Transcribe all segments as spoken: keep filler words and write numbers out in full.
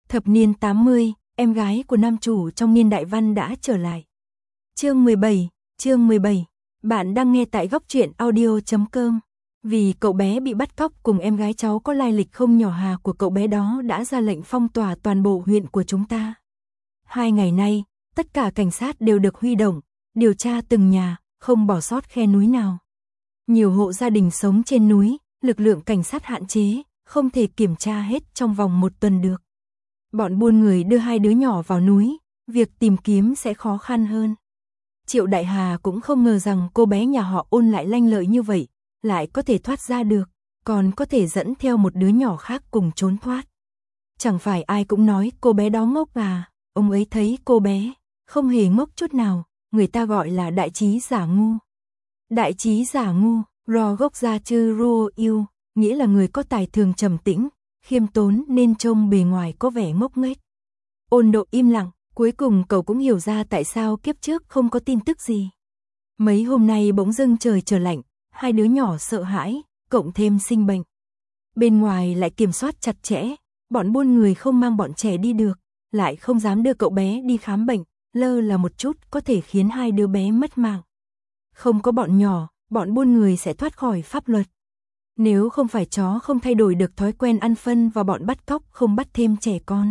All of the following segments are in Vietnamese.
Thập niên tám mươi, em gái của nam chủ trong niên đại văn đã trở lại. Chương mười bảy, chương mười bảy. Bạn đang nghe tại góc truyện audio chấm com. Vì cậu bé bị bắt cóc cùng em gái cháu có lai lịch không nhỏ, Hà của cậu bé đó đã ra lệnh phong tỏa toàn bộ huyện của chúng ta. Hai ngày nay, tất cả cảnh sát đều được huy động, điều tra từng nhà, không bỏ sót khe núi nào. Nhiều hộ gia đình sống trên núi, lực lượng cảnh sát hạn chế, không thể kiểm tra hết trong vòng một tuần được. Bọn buôn người đưa hai đứa nhỏ vào núi, việc tìm kiếm sẽ khó khăn hơn. Triệu Đại Hà cũng không ngờ rằng cô bé nhà họ Ôn lại lanh lợi như vậy, lại có thể thoát ra được, còn có thể dẫn theo một đứa nhỏ khác cùng trốn thoát. Chẳng phải ai cũng nói cô bé đó ngốc à, ông ấy thấy cô bé không hề ngốc chút nào, người ta gọi là đại trí giả ngu. Đại trí giả ngu, ro gốc ra chư ro yêu, nghĩa là người có tài thường trầm tĩnh, khiêm tốn nên trông bề ngoài có vẻ ngốc nghếch. Ôn Độ im lặng, cuối cùng cậu cũng hiểu ra tại sao kiếp trước không có tin tức gì. Mấy hôm nay bỗng dưng trời trở lạnh, hai đứa nhỏ sợ hãi, cộng thêm sinh bệnh. Bên ngoài lại kiểm soát chặt chẽ, bọn buôn người không mang bọn trẻ đi được, lại không dám đưa cậu bé đi khám bệnh, lơ là một chút có thể khiến hai đứa bé mất mạng. Không có bọn nhỏ, bọn buôn người sẽ thoát khỏi pháp luật. Nếu không phải chó không thay đổi được thói quen ăn phân và bọn bắt cóc không bắt thêm trẻ con,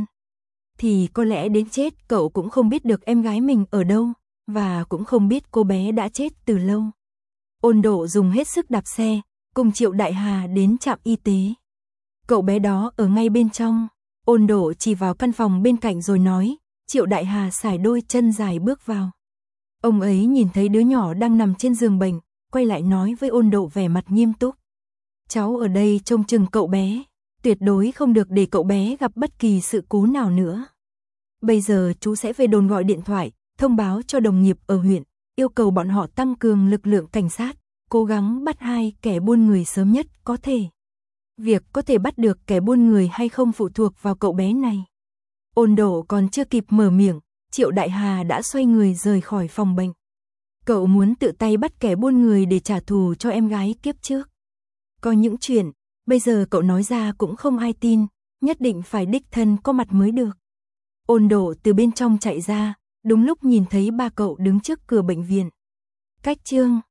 thì có lẽ đến chết cậu cũng không biết được em gái mình ở đâu, và cũng không biết cô bé đã chết từ lâu. Ôn Độ dùng hết sức đạp xe, cùng Triệu Đại Hà đến trạm y tế. Cậu bé đó ở ngay bên trong. Ôn Độ chỉ vào căn phòng bên cạnh rồi nói. Triệu Đại Hà sải đôi chân dài bước vào. Ông ấy nhìn thấy đứa nhỏ đang nằm trên giường bệnh, quay lại nói với Ôn Độ vẻ mặt nghiêm túc. Cháu ở đây trông chừng cậu bé, tuyệt đối không được để cậu bé gặp bất kỳ sự cố nào nữa. Bây giờ chú sẽ về đồn gọi điện thoại, thông báo cho đồng nghiệp ở huyện, yêu cầu bọn họ tăng cường lực lượng cảnh sát, cố gắng bắt hai kẻ buôn người sớm nhất có thể. Việc có thể bắt được kẻ buôn người hay không phụ thuộc vào cậu bé này. Ôn Độ còn chưa kịp mở miệng, Triệu Đại Hà đã xoay người rời khỏi phòng bệnh. Cậu muốn tự tay bắt kẻ buôn người để trả thù cho em gái kiếp trước. Có những chuyện, bây giờ cậu nói ra cũng không ai tin, nhất định phải đích thân có mặt mới được. Ôn Độ từ bên trong chạy ra, đúng lúc nhìn thấy ba cậu đứng trước cửa bệnh viện. Cách chương